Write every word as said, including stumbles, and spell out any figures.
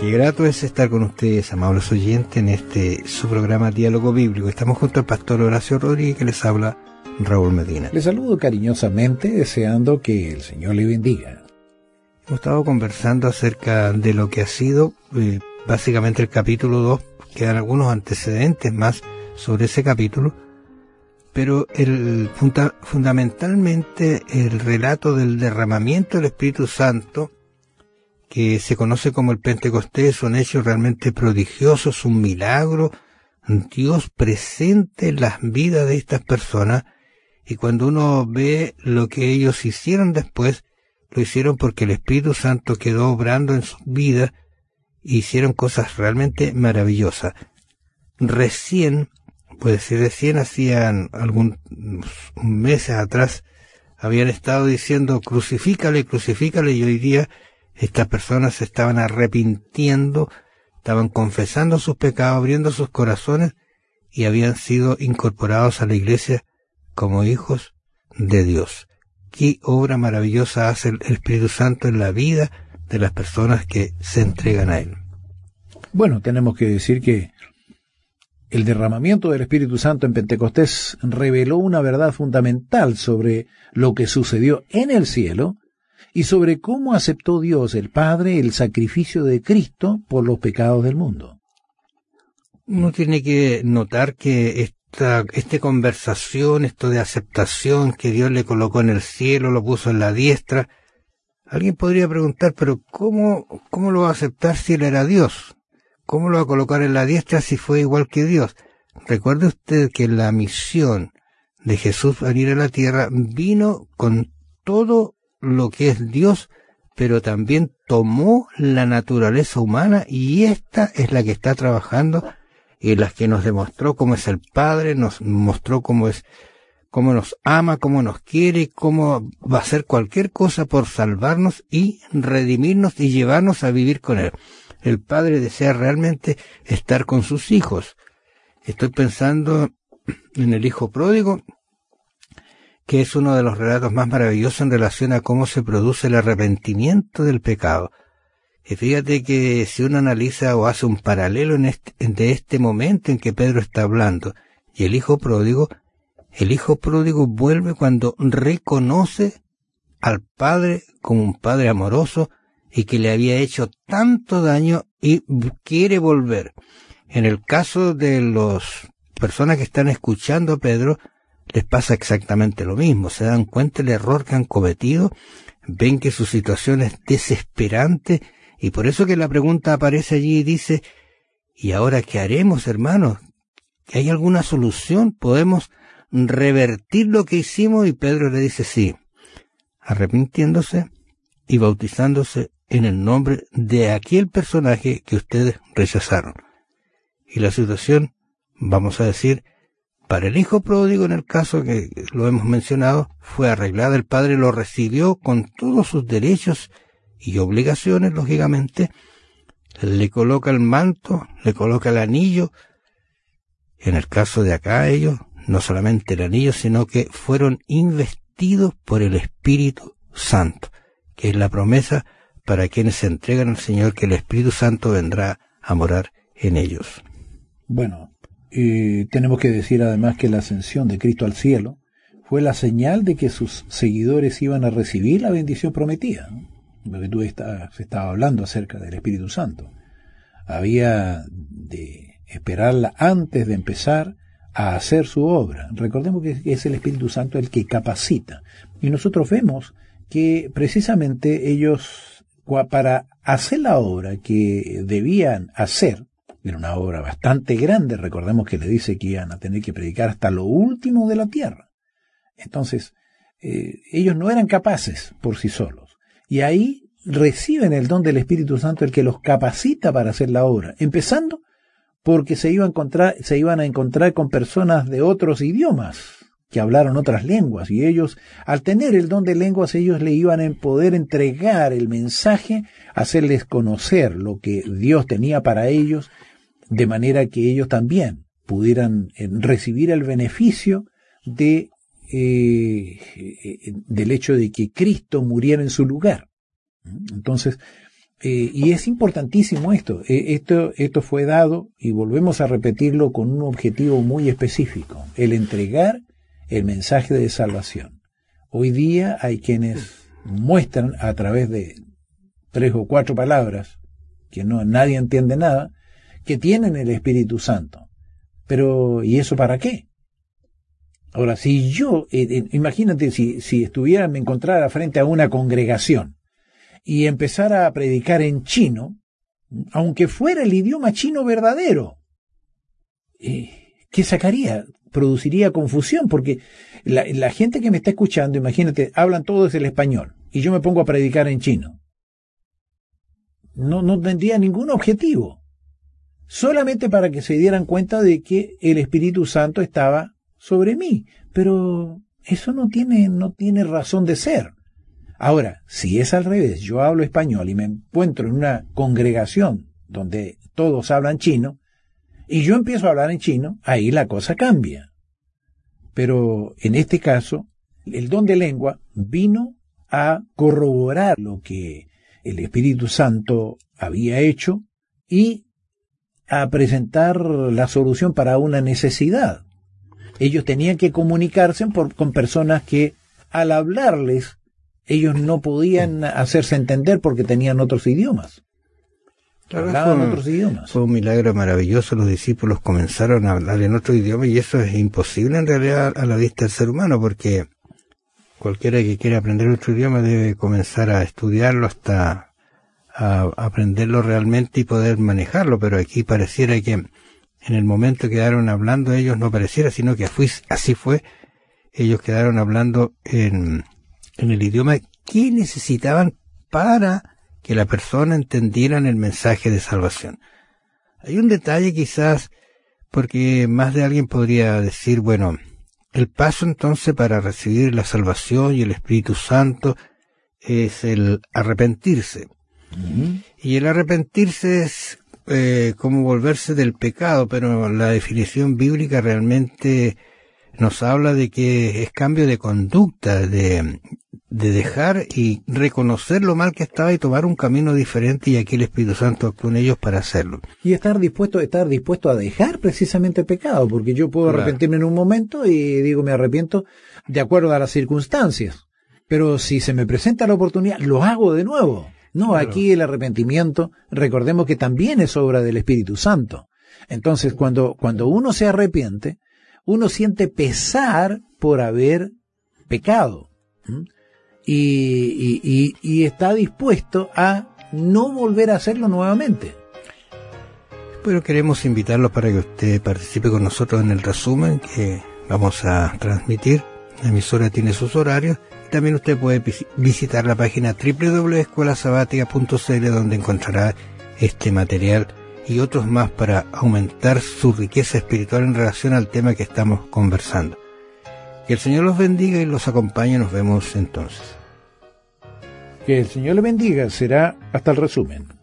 Qué grato es estar con ustedes, amables oyentes, en este su programa Diálogo Bíblico. Estamos junto al pastor Horacio Rodríguez, que les habla Raúl Medina. Les saludo cariñosamente, deseando que el Señor le bendiga. Hemos estado conversando acerca de lo que ha sido eh, básicamente el capítulo dos. Quedan algunos antecedentes más sobre ese capítulo, pero el, funda, fundamentalmente el relato del derramamiento del Espíritu Santo, que se conoce como el Pentecostés, son hechos realmente prodigiosos, un milagro, Dios presente en las vidas de estas personas, y cuando uno ve lo que ellos hicieron después, lo hicieron porque el Espíritu Santo quedó obrando en sus vidas, e hicieron cosas realmente maravillosas. Recién, puede decir recién, hacían algunos meses atrás, habían estado diciendo crucifícale, crucifícale, y hoy día estas personas se estaban arrepintiendo, estaban confesando sus pecados, abriendo sus corazones y habían sido incorporados a la iglesia como hijos de Dios. Qué obra maravillosa hace el Espíritu Santo en la vida de las personas que se entregan a Él. Bueno, tenemos que decir que el derramamiento del Espíritu Santo en Pentecostés reveló una verdad fundamental sobre lo que sucedió en el cielo y sobre cómo aceptó Dios el Padre el sacrificio de Cristo por los pecados del mundo. Uno tiene que notar que esta, esta conversación, esto de aceptación que Dios le colocó en el cielo, lo puso en la diestra. Alguien podría preguntar, pero ¿cómo, cómo lo va a aceptar si Él era Dios? ¿Cómo lo va a colocar en la diestra si fue igual que Dios? Recuerde usted que la misión de Jesús al ir a la tierra vino con todo lo que es Dios, pero también tomó la naturaleza humana, y esta es la que está trabajando y la que nos demostró cómo es el Padre, nos mostró cómo es, cómo nos ama, cómo nos quiere, cómo va a hacer cualquier cosa por salvarnos y redimirnos y llevarnos a vivir con Él. El Padre desea realmente estar con sus hijos. Estoy pensando en el Hijo Pródigo, que es uno de los relatos más maravillosos en relación a cómo se produce el arrepentimiento del pecado. Y fíjate que si uno analiza o hace un paralelo en este, de este momento en que Pedro está hablando y el Hijo Pródigo, el Hijo Pródigo vuelve cuando reconoce al Padre como un Padre amoroso y que le había hecho tanto daño y quiere volver. En el caso de las personas que están escuchando a Pedro, les pasa exactamente lo mismo. Se dan cuenta del error que han cometido, ven que su situación es desesperante, y por eso que la pregunta aparece allí y dice, ¿y ahora qué haremos, hermanos? ¿Hay alguna solución? ¿Podemos revertir lo que hicimos? Y Pedro le dice sí, arrepintiéndose y bautizándose en el nombre de aquel personaje que ustedes rechazaron. Y la situación, vamos a decir, para el Hijo Pródigo, en el caso que lo hemos mencionado, fue arreglada. El Padre lo recibió con todos sus derechos y obligaciones, lógicamente. Le coloca el manto, le coloca el anillo. En el caso de acá, ellos, no solamente el anillo, sino que fueron investidos por el Espíritu Santo, que es la promesa para quienes se entregan al Señor, que el Espíritu Santo vendrá a morar en ellos. Bueno, Eh, tenemos que decir además que la ascensión de Cristo al cielo fue la señal de que sus seguidores iban a recibir la bendición prometida, ¿no? Lo que tú está, se estaba hablando acerca del Espíritu Santo. Había de esperarla antes de empezar a hacer su obra. Recordemos que es el Espíritu Santo el que capacita. Y nosotros vemos que precisamente ellos, para hacer la obra que debían hacer, era una obra bastante grande, recordemos que le dice que iban a tener que predicar hasta lo último de la tierra. Entonces, eh, ellos no eran capaces por sí solos. Y ahí reciben el don del Espíritu Santo, el que los capacita para hacer la obra. Empezando porque se iban a encontrar, se iban a encontrar con personas de otros idiomas, que hablaron otras lenguas. Y ellos, al tener el don de lenguas, ellos le iban a poder entregar el mensaje, hacerles conocer lo que Dios tenía para ellos, de manera que ellos también pudieran eh, recibir el beneficio de eh, del hecho de que Cristo muriera en su lugar. Entonces, Eh, y es importantísimo esto. Eh, esto. Esto fue dado, y volvemos a repetirlo, con un objetivo muy específico: el entregar el mensaje de salvación. Hoy día hay quienes muestran a través de tres o cuatro palabras, que no nadie entiende nada, que tienen el Espíritu Santo. Pero, ¿y eso para qué? Ahora, si yo, eh, eh, imagínate si, si estuviera, me encontrara frente a una congregación y empezara a predicar en chino, aunque fuera el idioma chino verdadero, eh, ¿qué sacaría? Produciría confusión, porque la, la gente que me está escuchando, imagínate, hablan todos el español, y yo me pongo a predicar en chino. No, no tendría ningún objetivo. Solamente para que se dieran cuenta de que el Espíritu Santo estaba sobre mí. Pero eso no tiene, no tiene razón de ser. Ahora, si es al revés, yo hablo español y me encuentro en una congregación donde todos hablan chino, y yo empiezo a hablar en chino, ahí la cosa cambia. Pero en este caso, el don de lengua vino a corroborar lo que el Espíritu Santo había hecho y a presentar la solución para una necesidad. Ellos tenían que comunicarse por, con personas que, al hablarles, ellos no podían hacerse entender porque tenían otros idiomas. Claro, Hablaban fue, otros idiomas. Fue un milagro maravilloso. Los discípulos comenzaron a hablar en otro idioma, y eso es imposible en realidad a la vista del ser humano, porque cualquiera que quiera aprender otro idioma debe comenzar a estudiarlo hasta a aprenderlo realmente y poder manejarlo. Pero aquí pareciera que en el momento que quedaron hablando ellos, no pareciera, sino que fui, así fue, ellos quedaron hablando en, en el idioma que necesitaban para que la persona entendiera el mensaje de salvación. Hay un detalle quizás, porque más de alguien podría decir, bueno, el paso entonces para recibir la salvación y el Espíritu Santo es el arrepentirse. Uh-huh. Y el arrepentirse es eh, como volverse del pecado, pero la definición bíblica realmente nos habla de que es cambio de conducta, de, de dejar y reconocer lo mal que estaba y tomar un camino diferente, y aquí el Espíritu Santo actúa en ellos para hacerlo. Y estar dispuesto, estar dispuesto a dejar precisamente el pecado, porque yo puedo claro. arrepentirme en un momento y digo me arrepiento de acuerdo a las circunstancias, pero si se me presenta la oportunidad, lo hago de nuevo. No, claro. Aquí el arrepentimiento, recordemos que también es obra del Espíritu Santo. Entonces, cuando, cuando uno se arrepiente, uno siente pesar por haber pecado. Y, y, y, y está dispuesto a no volver a hacerlo nuevamente. Pero queremos invitarlo para que usted participe con nosotros en el resumen que vamos a transmitir. La emisora tiene sus horarios. También usted puede visitar la página doble u doble u doble u punto escuela sabática punto c l, donde encontrará este material y otros más para aumentar su riqueza espiritual en relación al tema que estamos conversando. Que el Señor los bendiga y los acompañe. Nos vemos entonces. Que el Señor le bendiga. Será hasta el resumen.